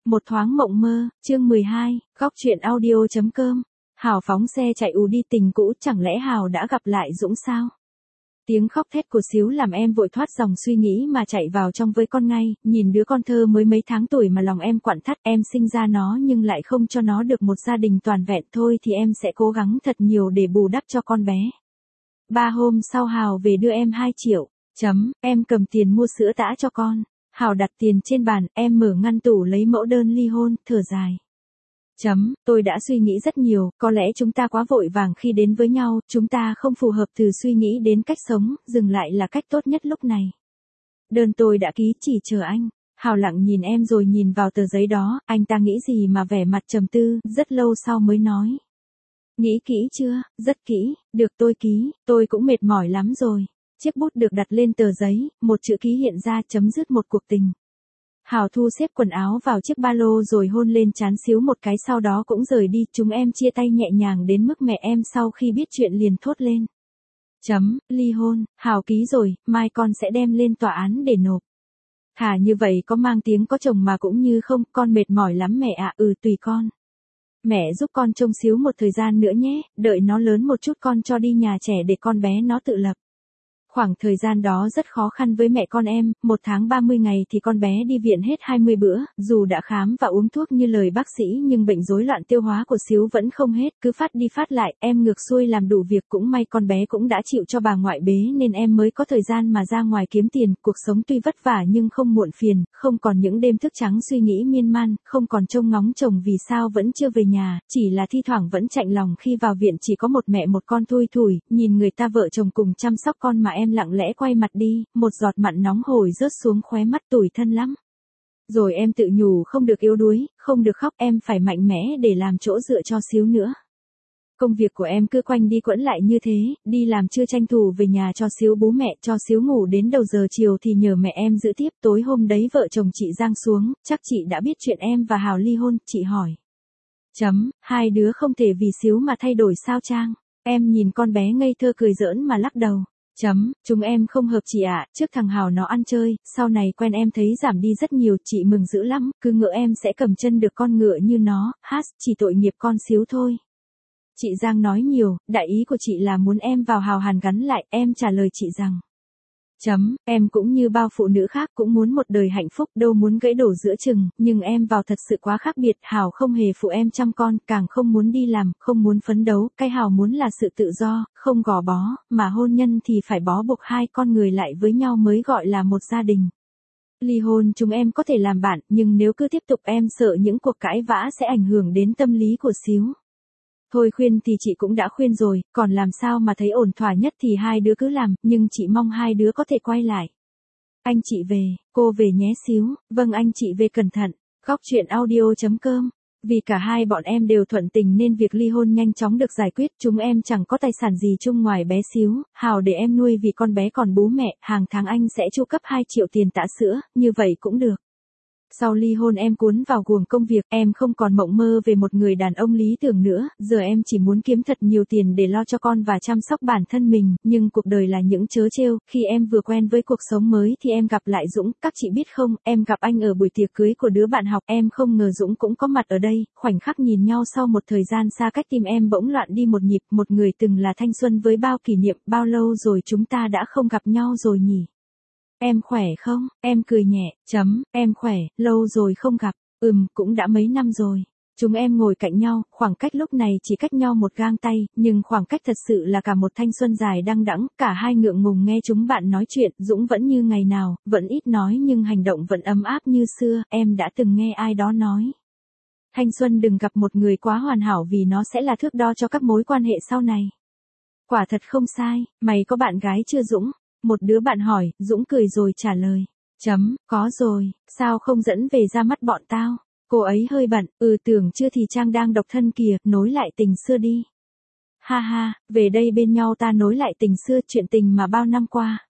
Một thoáng mộng mơ, chương 12, góc truyện audio.com. Hào phóng xe chạy ù đi tình cũ, chẳng lẽ Hào đã gặp lại Dũng sao? Tiếng khóc thét của Xíu làm em vội thoát dòng suy nghĩ mà chạy vào trong với con ngay, nhìn đứa con thơ mới mấy tháng tuổi mà lòng em quặn thắt, em sinh ra nó nhưng lại không cho nó được một gia đình toàn vẹn, thôi thì em sẽ cố gắng thật nhiều để bù đắp cho con bé. 3 hôm sau Hào về đưa em 2 triệu, em cầm tiền mua sữa tã cho con. Hào đặt tiền trên bàn, em mở ngăn tủ lấy mẫu đơn ly hôn, thở dài. Tôi đã suy nghĩ rất nhiều, có lẽ chúng ta quá vội vàng khi đến với nhau, chúng ta không phù hợp từ suy nghĩ đến cách sống, dừng lại là cách tốt nhất lúc này. Đơn tôi đã ký, chỉ chờ anh. Hào lặng nhìn em rồi nhìn vào tờ giấy đó, anh ta nghĩ gì mà vẻ mặt trầm tư, rất lâu sau mới nói. Nghĩ kỹ chưa? Rất kỹ, được tôi ký, tôi cũng mệt mỏi lắm rồi. Chiếc bút được đặt lên tờ giấy, một chữ ký hiện ra, chấm dứt một cuộc tình. Hào thu xếp quần áo vào chiếc ba lô rồi hôn lên trán Xíu một cái, sau đó cũng rời đi. Chúng em chia tay nhẹ nhàng đến mức mẹ em sau khi biết chuyện liền thốt lên. Ly hôn, Hào ký rồi, mai con sẽ đem lên tòa án để nộp. Hả, như vậy có mang tiếng có chồng mà cũng như không, con mệt mỏi lắm mẹ ạ. Tùy con. Mẹ giúp con trông Xíu một thời gian nữa nhé, đợi nó lớn một chút con cho đi nhà trẻ để con bé nó tự lập. Khoảng thời gian đó rất khó khăn với mẹ con em, 1 tháng 30 ngày thì con bé đi viện hết 20 bữa, dù đã khám và uống thuốc như lời bác sĩ nhưng bệnh rối loạn tiêu hóa của Xíu vẫn không hết, cứ phát đi phát lại, em ngược xuôi làm đủ việc, cũng may con bé cũng đã chịu cho bà ngoại bế nên em mới có thời gian mà ra ngoài kiếm tiền, cuộc sống tuy vất vả nhưng không muộn phiền, không còn những đêm thức trắng suy nghĩ miên man, không còn trông ngóng chồng vì sao vẫn chưa về nhà, chỉ là thi thoảng vẫn chạnh lòng khi vào viện chỉ có một mẹ một con thui thủi, nhìn người ta vợ chồng cùng chăm sóc con mà em lặng lẽ quay mặt đi, một giọt mặn nóng hổi rớt xuống khóe mắt, tủi thân lắm. Rồi em tự nhủ không được yếu đuối, không được khóc, em phải mạnh mẽ để làm chỗ dựa cho Xíu nữa. Công việc của em cứ quanh đi quẩn lại như thế, đi làm chưa tranh thủ về nhà cho Xíu bú mẹ, cho Xíu ngủ đến đầu giờ chiều thì nhờ mẹ em giữ tiếp. Tối hôm đấy vợ chồng chị Giang xuống, chắc chị đã biết chuyện em và Hào ly hôn, chị hỏi. Hai đứa không thể vì Xíu mà thay đổi sao Trang? Em nhìn con bé ngây thơ cười giỡn mà lắc đầu. Chúng em không hợp chị ạ, trước thằng Hào nó ăn chơi, sau này quen em thấy giảm đi rất nhiều, chị mừng dữ lắm, cứ ngỡ em sẽ cầm chân được con ngựa như nó, chỉ tội nghiệp con Xíu thôi. Chị Giang nói nhiều, đại ý của chị là muốn em vào Hào hàn gắn lại, em trả lời chị rằng. Em cũng như bao phụ nữ khác cũng muốn một đời hạnh phúc, đâu muốn gãy đổ giữa chừng, nhưng em vào thật sự quá khác biệt, Hào không hề phụ em chăm con, càng không muốn đi làm, không muốn phấn đấu, cái Hào muốn là sự tự do, không gò bó, mà hôn nhân thì phải bó buộc hai con người lại với nhau mới gọi là một gia đình. Ly hôn chúng em có thể làm bạn, nhưng nếu cứ tiếp tục em sợ những cuộc cãi vã sẽ ảnh hưởng đến tâm lý của Xíu. Thôi khuyên thì chị cũng đã khuyên rồi, còn làm sao mà thấy ổn thỏa nhất thì hai đứa cứ làm, nhưng chị mong hai đứa có thể quay lại. Anh chị về, cô về nhé Xíu, vâng anh chị về cẩn thận. Góc truyện audio.com. Vì cả hai bọn em đều thuận tình nên việc ly hôn nhanh chóng được giải quyết, chúng em chẳng có tài sản gì chung ngoài bé Xíu, Hào để em nuôi vì con bé còn bú mẹ, hàng tháng anh sẽ chu cấp 2 triệu tiền tã sữa, như vậy cũng được. Sau ly hôn em cuốn vào guồng công việc, em không còn mộng mơ về một người đàn ông lý tưởng nữa, giờ em chỉ muốn kiếm thật nhiều tiền để lo cho con và chăm sóc bản thân mình, nhưng cuộc đời là những trớ trêu, khi em vừa quen với cuộc sống mới thì em gặp lại Dũng, các chị biết không, em gặp anh ở buổi tiệc cưới của đứa bạn học, em không ngờ Dũng cũng có mặt ở đây, khoảnh khắc nhìn nhau sau một thời gian xa cách tim em bỗng loạn đi một nhịp, một người từng là thanh xuân với bao kỷ niệm, bao lâu rồi chúng ta đã không gặp nhau rồi nhỉ? Em khỏe không? Em cười nhẹ, em khỏe, lâu rồi không gặp, cũng đã mấy năm rồi. Chúng em ngồi cạnh nhau, khoảng cách lúc này chỉ cách nhau một gang tay, nhưng khoảng cách thật sự là cả một thanh xuân dài đăng đẵng, cả hai ngượng ngùng nghe chúng bạn nói chuyện, Dũng vẫn như ngày nào, vẫn ít nói nhưng hành động vẫn ấm áp như xưa, em đã từng nghe ai đó nói. Thanh xuân đừng gặp một người quá hoàn hảo vì nó sẽ là thước đo cho các mối quan hệ sau này. Quả thật không sai, mày có bạn gái chưa Dũng? Một đứa bạn hỏi, Dũng cười rồi trả lời. Có rồi, sao không dẫn về ra mắt bọn tao? Cô ấy hơi bận, tưởng chưa thì Trang đang độc thân kìa, nối lại tình xưa đi. Ha ha, về đây bên nhau ta nối lại tình xưa, chuyện tình mà bao năm qua.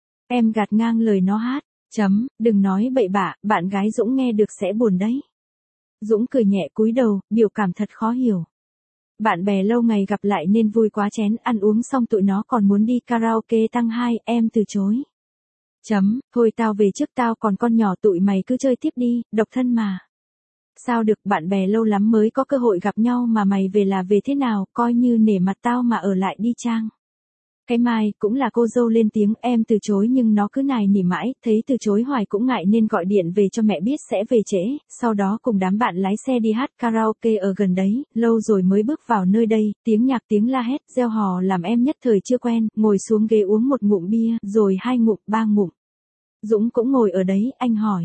Em gạt ngang lời nó hát. Đừng nói bậy bạ, bạn gái Dũng nghe được sẽ buồn đấy. Dũng cười nhẹ cúi đầu, biểu cảm thật khó hiểu. Bạn bè lâu ngày gặp lại nên vui quá chén, ăn uống xong tụi nó còn muốn đi karaoke tăng 2, em từ chối. Thôi tao về trước, tao còn con nhỏ, tụi mày cứ chơi tiếp đi, độc thân mà. Sao được, bạn bè lâu lắm mới có cơ hội gặp nhau mà mày về là về thế nào, coi như nể mặt tao mà ở lại đi Trang. Cái Mai, cũng là cô dâu lên tiếng, em từ chối nhưng nó cứ nài nỉ mãi, thấy từ chối hoài cũng ngại nên gọi điện về cho mẹ biết sẽ về trễ, sau đó cùng đám bạn lái xe đi hát karaoke ở gần đấy, lâu rồi mới bước vào nơi đây, tiếng nhạc tiếng la hét, reo hò làm em nhất thời chưa quen, ngồi xuống ghế uống một ngụm bia, rồi 2 ngụm, 3 ngụm. Dũng cũng ngồi ở đấy, anh hỏi.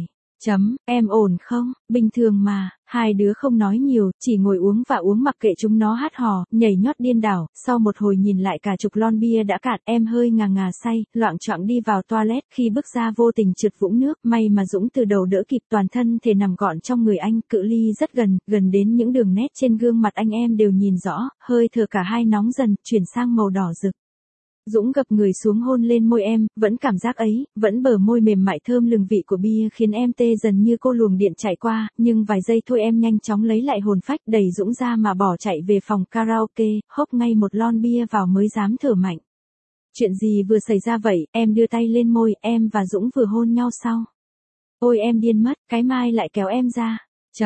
Em ổn không? Bình thường mà, hai đứa không nói nhiều, chỉ ngồi uống và uống mặc kệ chúng nó hát hò, nhảy nhót điên đảo, sau một hồi nhìn lại cả chục lon bia đã cạn, em hơi ngà ngà say, loạng choạng đi vào toilet, khi bước ra vô tình trượt vũng nước, may mà Dũng từ đầu đỡ kịp, toàn thân thể nằm gọn trong người anh, cự ly rất gần, gần đến những đường nét trên gương mặt anh em đều nhìn rõ, hơi thở cả hai nóng dần, chuyển sang màu đỏ rực. Dũng gập người xuống hôn lên môi em, vẫn cảm giác ấy, vẫn bờ môi mềm mại thơm lừng vị của bia khiến em tê dần như cô luồng điện chạy qua, nhưng vài giây thôi em nhanh chóng lấy lại hồn phách, đẩy Dũng ra mà bỏ chạy về phòng karaoke, hốc ngay một lon bia vào mới dám thở mạnh. Chuyện gì vừa xảy ra vậy, em đưa tay lên môi, em và Dũng vừa hôn nhau sau. Ôi em điên mất, cái Mai lại kéo em ra.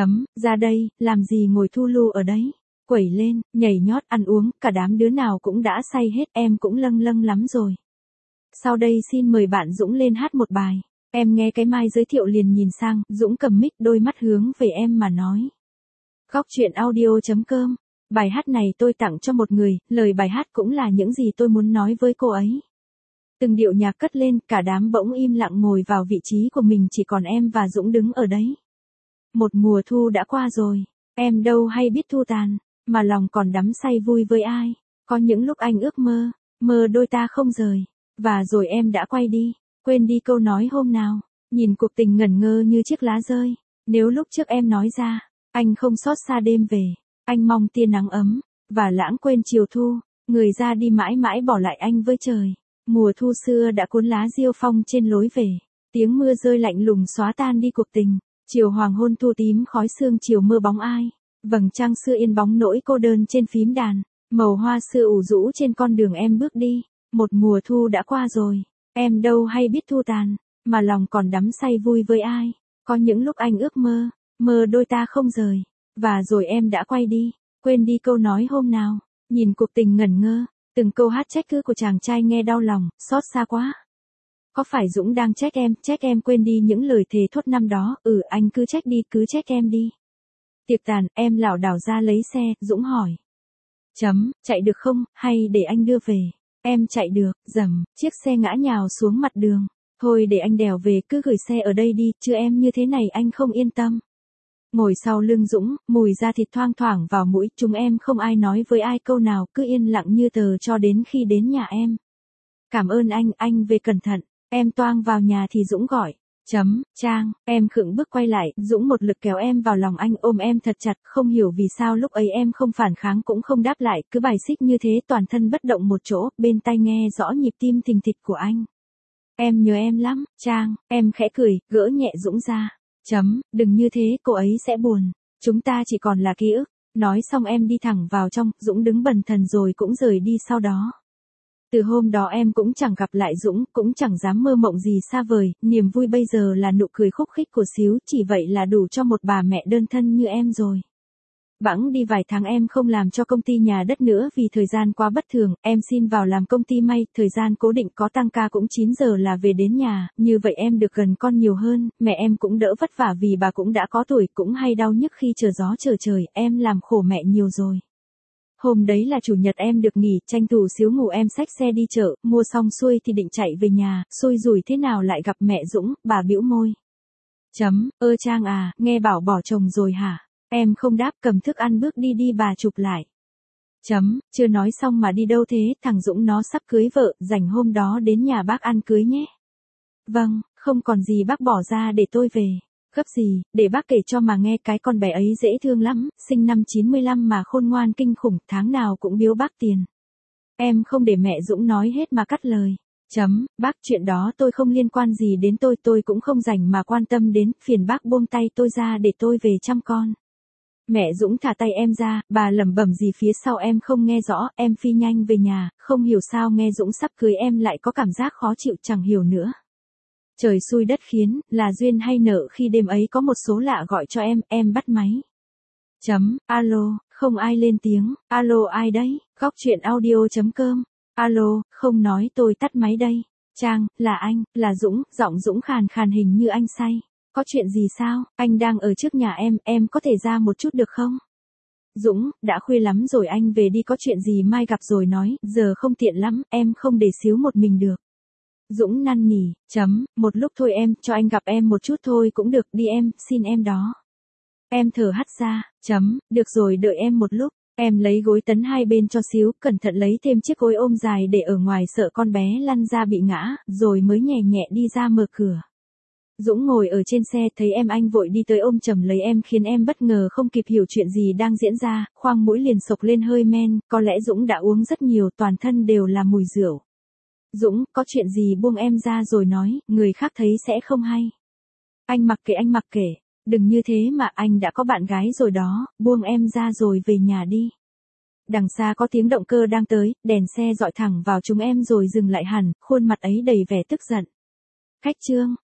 Ra đây, làm gì ngồi thu lu ở đấy. Quẩy lên, nhảy nhót, ăn uống, cả đám đứa nào cũng đã say hết, em cũng lâng lâng lắm rồi. Sau đây xin mời bạn Dũng lên hát một bài. Em nghe cái Mai giới thiệu liền nhìn sang, Dũng cầm mic đôi mắt hướng về em mà nói. Góc chuyện audio.com. Bài hát này tôi tặng cho một người, lời bài hát cũng là những gì tôi muốn nói với cô ấy. Từng điệu nhạc cất lên, cả đám bỗng im lặng ngồi vào vị trí của mình, chỉ còn em và Dũng đứng ở đấy. Một mùa thu đã qua rồi, em đâu hay biết thu tàn. Mà lòng còn đắm say vui với ai, có những lúc anh ước mơ, mơ đôi ta không rời, và rồi em đã quay đi, quên đi câu nói hôm nào, nhìn cuộc tình ngẩn ngơ như chiếc lá rơi, nếu lúc trước em nói ra, anh không xót xa đêm về, anh mong tia nắng ấm, và lãng quên chiều thu, người ra đi mãi mãi bỏ lại anh với trời, mùa thu xưa đã cuốn lá diêu phong trên lối về, tiếng mưa rơi lạnh lùng xóa tan đi cuộc tình, chiều hoàng hôn thu tím khói sương chiều mưa bóng ai. Vầng trăng xưa yên bóng nỗi cô đơn trên phím đàn, màu hoa xưa ủ rũ trên con đường em bước đi, một mùa thu đã qua rồi, em đâu hay biết thu tàn, mà lòng còn đắm say vui với ai, có những lúc anh ước mơ, mơ đôi ta không rời, và rồi em đã quay đi, quên đi câu nói hôm nào, nhìn cuộc tình ngẩn ngơ, từng câu hát trách cứ của chàng trai nghe đau lòng, xót xa quá. Có phải Dũng đang trách em quên đi những lời thề thốt năm đó, anh cứ trách đi, cứ trách em đi. Tiệc tàn, em lảo đảo ra lấy xe, Dũng hỏi. Chạy được không, hay để anh đưa về? Em chạy được, chiếc xe ngã nhào xuống mặt đường. Thôi để anh đèo về, cứ gửi xe ở đây đi, chứ em như thế này anh không yên tâm. Ngồi sau lưng Dũng, mùi da thịt thoang thoảng vào mũi, chúng em không ai nói với ai câu nào, cứ yên lặng như tờ cho đến khi đến nhà em. Cảm ơn anh về cẩn thận, em toang vào nhà thì Dũng gọi. Trang, em khựng bước quay lại, Dũng một lực kéo em vào lòng anh, ôm em thật chặt, không hiểu vì sao lúc ấy em không phản kháng cũng không đáp lại, cứ bài xích như thế, toàn thân bất động một chỗ, bên tai nghe rõ nhịp tim thình thịch của anh. Em nhớ em lắm, Trang, em khẽ cười, gỡ nhẹ Dũng ra. Đừng như thế, cô ấy sẽ buồn, chúng ta chỉ còn là ký ức. Nói xong em đi thẳng vào trong, Dũng đứng bần thần rồi cũng rời đi sau đó. Từ hôm đó em cũng chẳng gặp lại Dũng, cũng chẳng dám mơ mộng gì xa vời, niềm vui bây giờ là nụ cười khúc khích của Xíu, chỉ vậy là đủ cho một bà mẹ đơn thân như em rồi. Bẵng đi vài tháng em không làm cho công ty nhà đất nữa vì thời gian quá bất thường, em xin vào làm công ty may, thời gian cố định có tăng ca cũng 9 giờ là về đến nhà, như vậy em được gần con nhiều hơn, mẹ em cũng đỡ vất vả vì bà cũng đã có tuổi, cũng hay đau nhức khi chờ gió chờ trời, em làm khổ mẹ nhiều rồi. Hôm đấy là chủ nhật em được nghỉ, tranh thủ Xíu ngủ em xách xe đi chợ, mua xong xuôi thì định chạy về nhà, xui rủi thế nào lại gặp mẹ Dũng, bà bĩu môi. Trang à, nghe bảo bỏ chồng rồi hả? Em không đáp, cầm thức ăn bước đi bà chụp lại. Chưa nói xong mà đi đâu thế, thằng Dũng nó sắp cưới vợ, rảnh hôm đó đến nhà bác ăn cưới nhé. Vâng, không còn gì bác bỏ ra để tôi về. Gấp gì, để bác kể cho mà nghe, cái con bé ấy dễ thương lắm, sinh năm 95 mà khôn ngoan kinh khủng, tháng nào cũng biếu bác tiền. Em không để mẹ Dũng nói hết mà cắt lời. Bác, chuyện đó tôi không liên quan gì đến tôi cũng không rảnh mà quan tâm đến, phiền bác buông tay tôi ra để tôi về chăm con. Mẹ Dũng thả tay em ra, bà lẩm bẩm gì phía sau em không nghe rõ, em phi nhanh về nhà, không hiểu sao nghe Dũng sắp cưới em lại có cảm giác khó chịu, chẳng hiểu nữa. Trời xui đất khiến, là duyên hay nợ khi đêm ấy có một số lạ gọi cho em bắt máy. Alo, không ai lên tiếng, alo ai đấy, góc chuyện audio.com, alo, không nói tôi tắt máy đây. Trang, là anh, là Dũng, giọng Dũng khàn khàn hình như anh say. Có chuyện gì sao, anh đang ở trước nhà em có thể ra một chút được không? Dũng, đã khuya lắm rồi anh về đi, có chuyện gì mai gặp rồi nói, giờ không tiện lắm, em không để xíu một mình được. Dũng năn nỉ, một lúc thôi em, cho anh gặp em một chút thôi cũng được, đi em, xin em đó. Em thở hắt ra, được rồi đợi em một lúc, em lấy gối tấn hai bên cho xíu, cẩn thận lấy thêm chiếc gối ôm dài để ở ngoài sợ con bé lăn ra bị ngã, rồi mới nhẹ nhẹ đi ra mở cửa. Dũng ngồi ở trên xe thấy em anh vội đi tới ôm chầm lấy em khiến em bất ngờ không kịp hiểu chuyện gì đang diễn ra, khoang mũi liền sộc lên hơi men, có lẽ Dũng đã uống rất nhiều, toàn thân đều là mùi rượu. Dũng, có chuyện gì buông em ra rồi nói, người khác thấy sẽ không hay. Anh mặc kệ, đừng như thế mà anh đã có bạn gái rồi đó, buông em ra rồi về nhà đi. Đằng xa có tiếng động cơ đang tới, đèn xe dọi thẳng vào chúng em rồi dừng lại hẳn, khuôn mặt ấy đầy vẻ tức giận. Khách Trương,